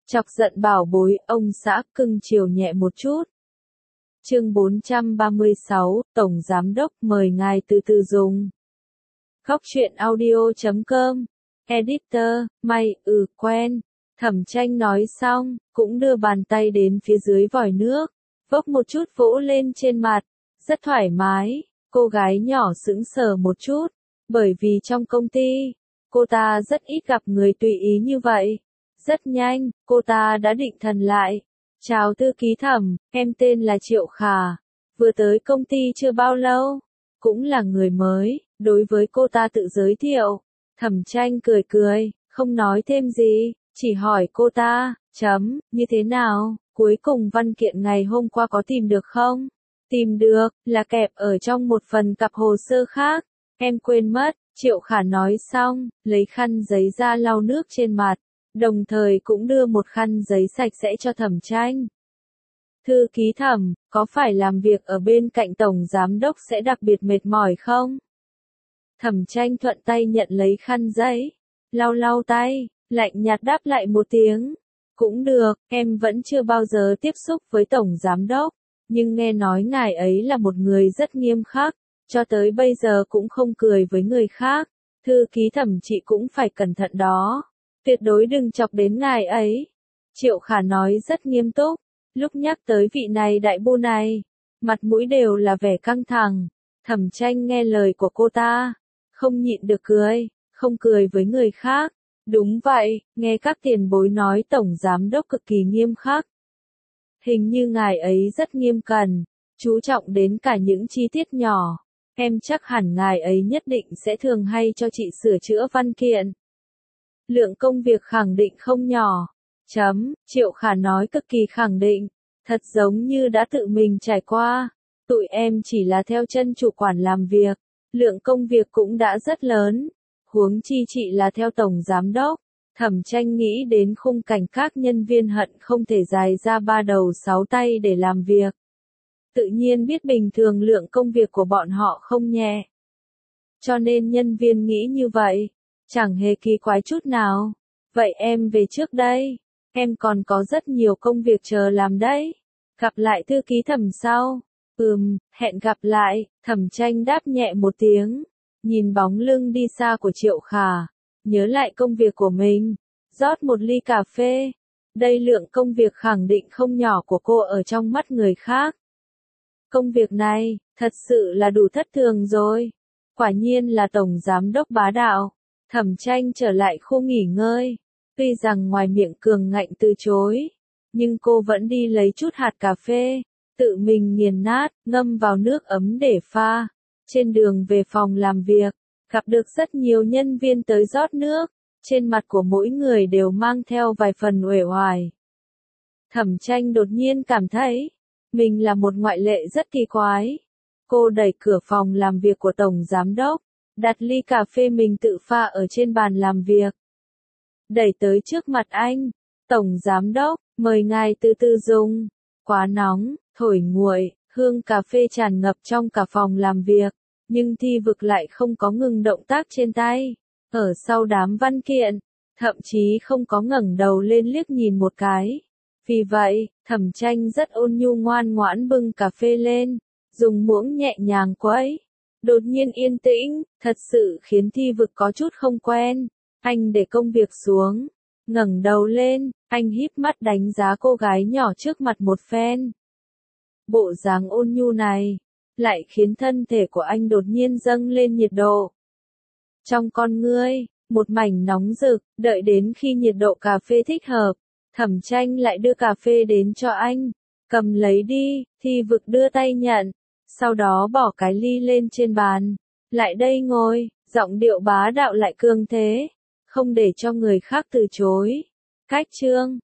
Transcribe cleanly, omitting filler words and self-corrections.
Chọc giận bảo bối, ông xã cưng chiều nhẹ một chút. Chương 436, Tổng Giám Đốc mời ngài từ từ dùng. Góc truyện audio.com. Editor, mày, quen. Thẩm Tranh nói xong, cũng đưa bàn tay đến phía dưới vòi nước, vốc một chút vỗ lên trên mặt, rất thoải mái. Cô gái nhỏ sững sờ một chút, bởi vì trong công ty, cô ta rất ít gặp người tùy ý như vậy. Rất nhanh, cô ta đã định thần lại. Chào thư ký Thẩm, em tên là Triệu Khả, vừa tới công ty chưa bao lâu, cũng là người mới. Đối với cô ta tự giới thiệu, Thẩm Tranh cười cười, không nói thêm gì, chỉ hỏi cô ta, như thế nào, cuối cùng văn kiện ngày hôm qua có tìm được không? Tìm được, là kẹp ở trong một phần cặp hồ sơ khác, em quên mất. Triệu Khả nói xong, lấy khăn giấy ra lau nước trên mặt, đồng thời cũng đưa một khăn giấy sạch sẽ cho Thẩm Tranh. Thư ký Thẩm, có phải làm việc ở bên cạnh Tổng Giám Đốc sẽ đặc biệt mệt mỏi không? Thẩm Tranh thuận tay nhận lấy khăn giấy, lau lau tay, lạnh nhạt đáp lại một tiếng. Cũng được, em vẫn chưa bao giờ tiếp xúc với Tổng Giám Đốc, nhưng nghe nói ngài ấy là một người rất nghiêm khắc, cho tới bây giờ cũng không cười với người khác. Thư ký Thẩm chị cũng phải cẩn thận đó, tuyệt đối đừng chọc đến ngài ấy. Triệu Khả nói rất nghiêm túc, lúc nhắc tới vị này đại bu này, mặt mũi đều là vẻ căng thẳng. Thẩm Tranh nghe lời của cô ta, không nhịn được cười, không cười với người khác. Đúng vậy, nghe các tiền bối nói Tổng Giám Đốc cực kỳ nghiêm khắc. Hình như ngài ấy rất nghiêm cẩn, chú trọng đến cả những chi tiết nhỏ. Em chắc hẳn ngài ấy nhất định sẽ thường hay cho chị sửa chữa văn kiện. Lượng công việc khẳng định không nhỏ. Triệu Khả nói cực kỳ khẳng định, thật giống như đã tự mình trải qua. Tụi em chỉ là theo chân chủ quản làm việc, lượng công việc cũng đã rất lớn. Huống chi chị là theo Tổng Giám Đốc. Thẩm Tranh nghĩ đến khung cảnh các nhân viên hận không thể dài ra ba đầu sáu tay để làm việc. Tự nhiên biết bình thường lượng công việc của bọn họ không nhẹ. Cho nên nhân viên nghĩ như vậy, chẳng hề kỳ quái chút nào. Vậy em về trước đây, em còn có rất nhiều công việc chờ làm đấy. Gặp lại thư ký Thẩm sau. Hẹn gặp lại. Thẩm Tranh đáp nhẹ một tiếng, nhìn bóng lưng đi xa của Triệu Khả, nhớ lại công việc của mình, rót một ly cà phê. Đây lượng công việc khẳng định không nhỏ của cô ở trong mắt người khác. Công việc này, thật sự là đủ thất thường rồi. Quả nhiên là Tổng Giám Đốc bá đạo. Thẩm Tranh trở lại khu nghỉ ngơi. Tuy rằng ngoài miệng cường ngạnh từ chối, nhưng cô vẫn đi lấy chút hạt cà phê, tự mình nghiền nát, ngâm vào nước ấm để pha. Trên đường về phòng làm việc, gặp được rất nhiều nhân viên tới rót nước. Trên mặt của mỗi người đều mang theo vài phần uể oải. Thẩm Tranh đột nhiên cảm thấy, mình là một ngoại lệ rất kỳ quái. Cô đẩy cửa phòng làm việc của Tổng Giám Đốc, đặt ly cà phê mình tự pha ở trên bàn làm việc. Đẩy tới trước mặt anh. Tổng Giám Đốc, mời ngài từ từ dùng. Quá nóng, thổi nguội, hương cà phê tràn ngập trong cả phòng làm việc. Nhưng Thi Vực lại không có ngừng động tác trên tay. Ở sau đám văn kiện, thậm chí không có ngẩng đầu lên liếc nhìn một cái. Vì vậy, Thẩm Tranh rất ôn nhu ngoan ngoãn bưng cà phê lên, dùng muỗng nhẹ nhàng quấy. Đột nhiên yên tĩnh, thật sự khiến Thi Vực có chút không quen. Anh để công việc xuống, ngẩng đầu lên, anh híp mắt đánh giá cô gái nhỏ trước mặt một phen. Bộ dáng ôn nhu này, lại khiến thân thể của anh đột nhiên dâng lên nhiệt độ. Trong con ngươi, một mảnh nóng rực, đợi đến khi nhiệt độ cà phê thích hợp, Thẩm Tranh lại đưa cà phê đến cho anh. Cầm lấy đi. Thi Vực đưa tay nhận, sau đó bỏ cái ly lên trên bàn. Lại đây ngồi, giọng điệu bá đạo lại cương thế, không để cho người khác từ chối. Cách chương